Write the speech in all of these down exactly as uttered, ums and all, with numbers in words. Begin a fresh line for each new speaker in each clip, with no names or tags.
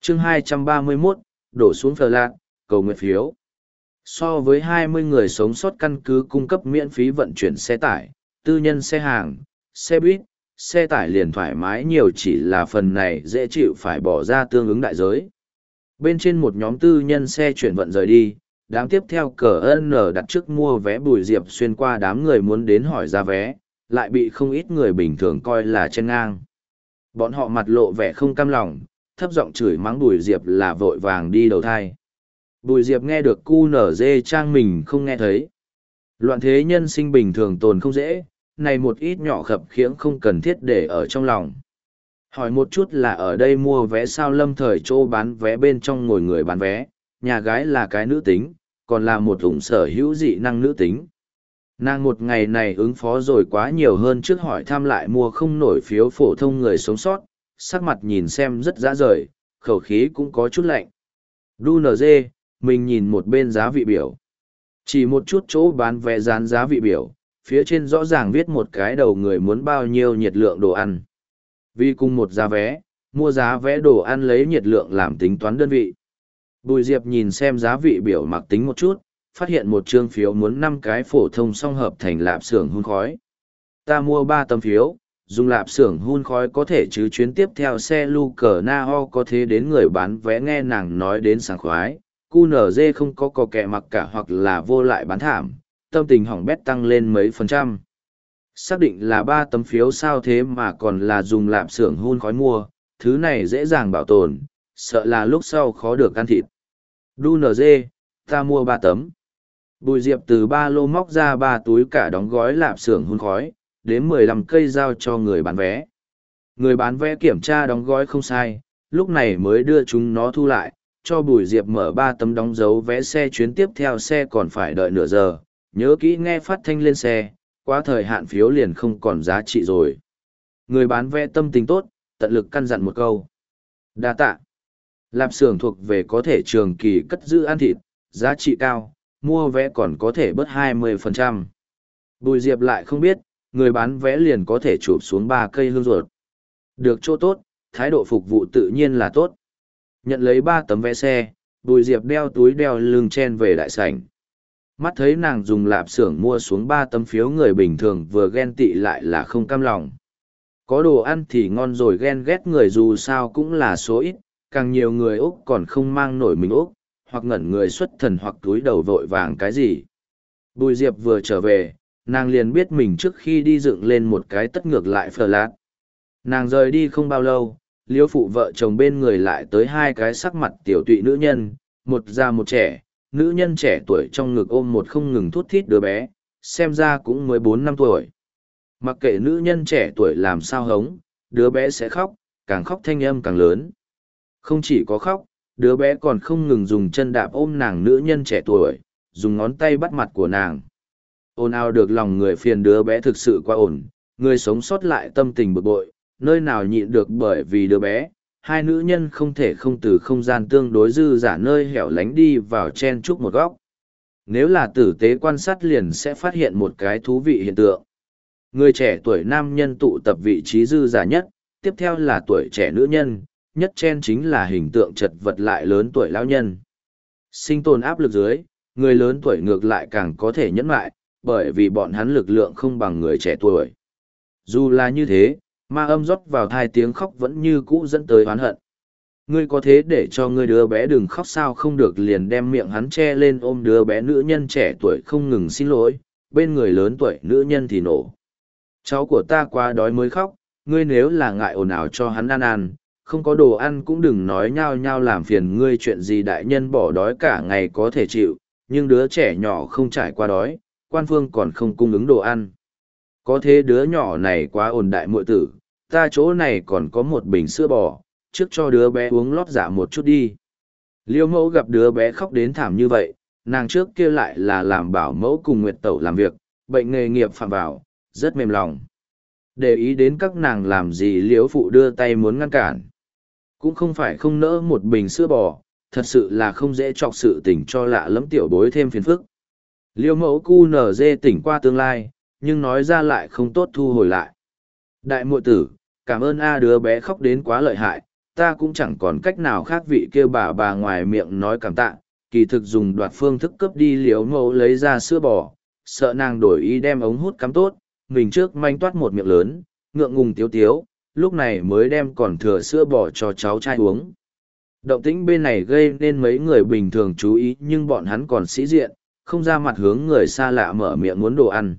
chương hai trăm ba mươi mốt, đổ xuống phờ lạc, cầu nguyện phiếu. So với hai mươi người sống sót căn cứ cung cấp miễn phí vận chuyển xe tải, tư nhân xe hàng, xe buýt, xe tải liền thoải mái nhiều, chỉ là phần này dễ chịu phải bỏ ra tương ứng đại giới. Bên trên một nhóm tư nhân xe chuyển vận rời đi, đám tiếp theo cờ ân đặt trước mua vé Bùi Diệp xuyên qua đám người muốn đến hỏi ra vé, lại bị không ít người bình thường coi là chen ngang. Bọn họ mặt lộ vẻ không cam lòng, thấp giọng chửi mắng Bùi Diệp là vội vàng đi đầu thai. Bùi Diệp nghe được cu nở dê trang mình không nghe thấy. Loạn thế nhân sinh bình thường tồn không dễ, này một ít nhỏ khập khiễng không cần thiết để ở trong lòng. Hỏi một chút là ở đây mua vé sao? Lâm Thời chỗ bán vé bên trong ngồi người bán vé, nhà gái là cái nữ tính, còn là một ủng sở hữu dị năng nữ tính. Nàng một ngày này ứng phó rồi quá nhiều hơn trước hỏi thăm lại mua không nổi phiếu phổ thông người sống sót, sắc mặt nhìn xem rất dã rời, khẩu khí cũng có chút lạnh. đu en giê, mình nhìn một bên giá vị biểu. Chỉ một chút chỗ bán vé dán giá vị biểu, phía trên rõ ràng viết một cái đầu người muốn bao nhiêu nhiệt lượng đồ ăn. Vì cùng một giá vé, mua giá vé đồ ăn lấy nhiệt lượng làm tính toán đơn vị. Bùi Diệp nhìn xem giá vị biểu mặc tính một chút, phát hiện một trương phiếu muốn năm cái phổ thông song hợp thành lạp xưởng hun khói. Ta mua ba tấm phiếu, dùng lạp xưởng hun khói có thể chứ chuyến tiếp theo xe lu cờ na ho có thế đến người bán vé nghe nàng nói đến sảng khoái. cu en giê không có cò kẹ mặc cả hoặc là vô lại bán thảm, tâm tình hỏng bét tăng lên mấy phần trăm. Xác định là ba tấm phiếu sao thế mà còn là dùng lạp xưởng hun khói mua, thứ này dễ dàng bảo tồn, sợ là lúc sau khó được ăn thịt. đu en giê, ta mua ba tấm. Bùi Diệp từ ba lô móc ra ba túi cả đóng gói lạp xưởng hun khói, đến mười lăm cây giao cho người bán vé. Người bán vé kiểm tra đóng gói không sai, lúc này mới đưa chúng nó thu lại, cho Bùi Diệp mở ba tấm đóng dấu vé xe chuyến tiếp theo xe còn phải đợi nửa giờ, nhớ kỹ nghe phát thanh lên xe, quá thời hạn phiếu liền không còn giá trị rồi. Người bán vé tâm tình tốt, tận lực căn dặn một câu. Đa tạ. Lạp xưởng thuộc về có thể trường kỳ cất giữ ăn thịt, giá trị cao, mua vé còn có thể bớt hai mươi phần trăm. Bùi Diệp lại không biết, người bán vé liền có thể chụp xuống ba cây hương ruột. Được chỗ tốt, thái độ phục vụ tự nhiên là tốt. Nhận lấy ba tấm vé xe, Bùi Diệp đeo túi đeo lưng chen về đại sảnh. Mắt thấy nàng dùng lạp xưởng mua xuống ba tấm phiếu, người bình thường vừa ghen tị lại là không cam lòng. Có đồ ăn thì ngon rồi, ghen ghét người dù sao cũng là số ít, càng nhiều người Úc còn không mang nổi mình Úc, hoặc ngẩn người xuất thần hoặc túi đầu vội vàng cái gì. Bùi Diệp vừa trở về, nàng liền biết mình trước khi đi dựng lên một cái tất ngược lại phờ lát. Nàng rời đi không bao lâu, liêu phụ vợ chồng bên người lại tới hai cái sắc mặt tiểu tụy nữ nhân, một già một trẻ, nữ nhân trẻ tuổi trong ngực ôm một không ngừng thút thít đứa bé, xem ra cũng mới bốn năm tuổi. Mặc kệ nữ nhân trẻ tuổi làm sao hống, đứa bé sẽ khóc, càng khóc thanh âm càng lớn. Không chỉ có khóc, đứa bé còn không ngừng dùng chân đạp ôm nàng nữ nhân trẻ tuổi, dùng ngón tay bắt mặt của nàng. Ồn ào được lòng người phiền, đứa bé thực sự quá ổn, người sống sót lại tâm tình bực bội, nơi nào nhịn được bởi vì đứa bé. Hai nữ nhân không thể không từ không gian tương đối dư giả nơi hẻo lánh đi vào chen chúc một góc. Nếu là tử tế quan sát liền sẽ phát hiện một cái thú vị hiện tượng. Người trẻ tuổi nam nhân tụ tập vị trí dư giả nhất, tiếp theo là tuổi trẻ nữ nhân, nhất chen chính là hình tượng chật vật lại lớn tuổi lão nhân. Sinh tồn áp lực dưới, người lớn tuổi ngược lại càng có thể nhẫn lại, bởi vì bọn hắn lực lượng không bằng người trẻ tuổi. Dù là như thế, ma âm rót vào thai tiếng khóc vẫn như cũ dẫn tới oán hận. Ngươi có thế để cho ngươi đứa bé đừng khóc sao? Không được liền đem miệng hắn che lên ôm đứa bé. Nữ nhân trẻ tuổi không ngừng xin lỗi, bên người lớn tuổi nữ nhân thì nổ. Cháu của ta quá đói mới khóc, ngươi nếu là ngại ồn ào cho hắn ăn ăn, không có đồ ăn cũng đừng nói nhao nhao làm phiền ngươi. Chuyện gì đại nhân bỏ đói cả ngày có thể chịu, nhưng đứa trẻ nhỏ không trải qua đói, quan phương còn không cung ứng đồ ăn. Có thế đứa nhỏ này quá ồn đại muội tử, ta chỗ này còn có một bình sữa bò, trước cho đứa bé uống lót dạ một chút đi. Liêu mẫu gặp đứa bé khóc đến thảm như vậy, nàng trước kia lại là làm bảo mẫu cùng Nguyệt Tẩu làm việc, bệnh nghề nghiệp phạm vào, rất mềm lòng. Để ý đến các nàng làm gì, liếu phụ đưa tay muốn ngăn cản. Cũng không phải không nỡ một bình sữa bò, thật sự là không dễ chọc sự tình cho lạ lẫm tiểu bối thêm phiền phức. Liêu mẫu cu nở dê tỉnh qua tương lai, nhưng nói ra lại không tốt thu hồi lại. Đại muội tử, cảm ơn a, đứa bé khóc đến quá lợi hại, ta cũng chẳng còn cách nào khác vị kia bà bà ngoài miệng nói cảm tạ, kỳ thực dùng đoạt phương thức cướp đi liếu mẫu lấy ra sữa bò, sợ nàng đổi ý đem ống hút cắm tốt, mình trước manh toát một miệng lớn, ngượng ngùng tiếu tiếu, lúc này mới đem còn thừa sữa bò cho cháu trai uống. Động tĩnh bên này gây nên mấy người bình thường chú ý nhưng bọn hắn còn sĩ diện, không ra mặt hướng người xa lạ mở miệng muốn đồ ăn.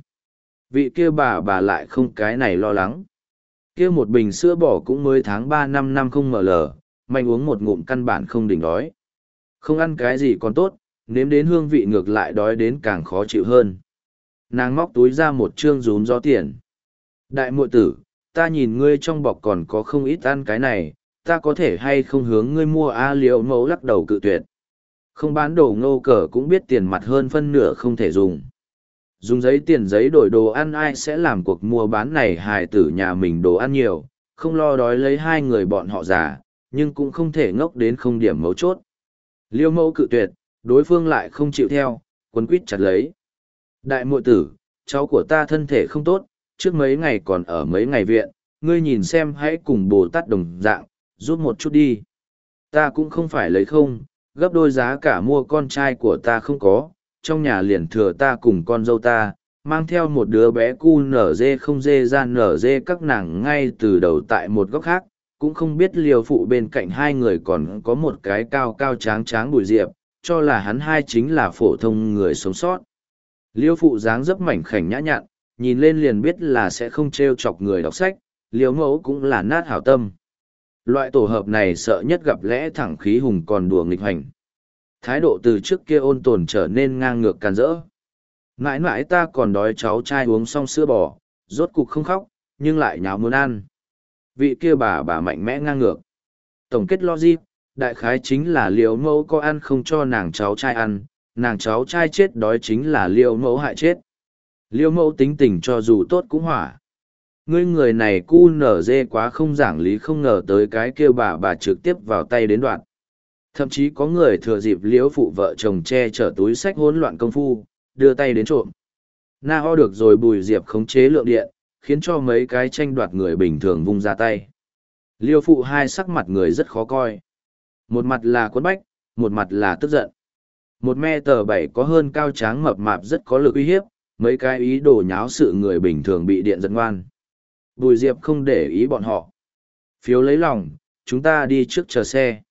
Vị kia bà bà lại không cái này lo lắng. Kia một bình sữa bò cũng mới tháng ba năm năm không ml, mạnh uống một ngụm căn bản không đỉnh đói. Không ăn cái gì còn tốt, nếm đến hương vị ngược lại đói đến càng khó chịu hơn. Nàng móc túi ra một trương rúm gió tiền. Đại muội tử, ta nhìn ngươi trong bọc còn có không ít ăn cái này, ta có thể hay không hướng ngươi mua a liễu mẫu lắc đầu cự tuyệt. Không bán đồ ngô cờ cũng biết tiền mặt hơn phân nửa không thể dùng. Dùng giấy tiền giấy đổi đồ ăn ai sẽ làm cuộc mua bán này hài tử nhà mình đồ ăn nhiều, không lo đói lấy hai người bọn họ già, nhưng cũng không thể ngốc đến không điểm mấu chốt. Liêu mẫu cự tuyệt, đối phương lại không chịu theo, quấn quýt chặt lấy. Đại muội tử, cháu của ta thân thể không tốt, trước mấy ngày còn ở mấy ngày viện, ngươi nhìn xem hãy cùng Bồ Tát đồng dạng, giúp một chút đi. Ta cũng không phải lấy không, gấp đôi giá cả mua con trai của ta không có, trong nhà liền thừa ta cùng con dâu ta, mang theo một đứa bé cu nở dê không dê ra nở dê các nàng ngay từ đầu tại một góc khác, cũng không biết liều phụ bên cạnh hai người còn có một cái cao cao tráng tráng Bùi Diệp, cho là hắn hai chính là phổ thông người sống sót. Liêu phụ dáng dấp mảnh khảnh nhã nhặn, nhìn lên liền biết là sẽ không trêu chọc người đọc sách, liêu mẫu cũng là nát hảo tâm. Loại tổ hợp này sợ nhất gặp lẽ thẳng khí hùng còn đùa nghịch hành. Thái độ từ trước kia ôn tồn trở nên ngang ngược càn rỡ. Mãi mãi ta còn đói cháu trai uống xong sữa bò, rốt cục không khóc, nhưng lại nháo muốn ăn. Vị kia bà bà mạnh mẽ ngang ngược. Tổng kết logic, đại khái chính là liều mẫu có ăn không cho nàng cháu trai ăn, nàng cháu trai chết đói chính là liều mẫu hại chết. Liêu mẫu tính tình cho dù tốt cũng hỏa. Ngươi người này cu nở dê quá không giảng lý, không ngờ tới cái kia bà bà trực tiếp vào tay đến đoạn. Thậm chí có người thừa dịp liễu phụ vợ chồng che chở túi sách hỗn loạn công phu, đưa tay đến trộm. Na ho được rồi Bùi Diệp khống chế lượng điện, khiến cho mấy cái tranh đoạt người bình thường vung ra tay. Liêu phụ hai sắc mặt người rất khó coi. Một mặt là quấn bách, một mặt là tức giận. Một me tờ bảy có hơn cao tráng mập mạp rất có lực uy hiếp, mấy cái ý đồ nháo sự người bình thường bị điện giật ngoan. Bùi Diệp không để ý bọn họ. Phiếu lấy lòng, chúng ta đi trước chờ xe.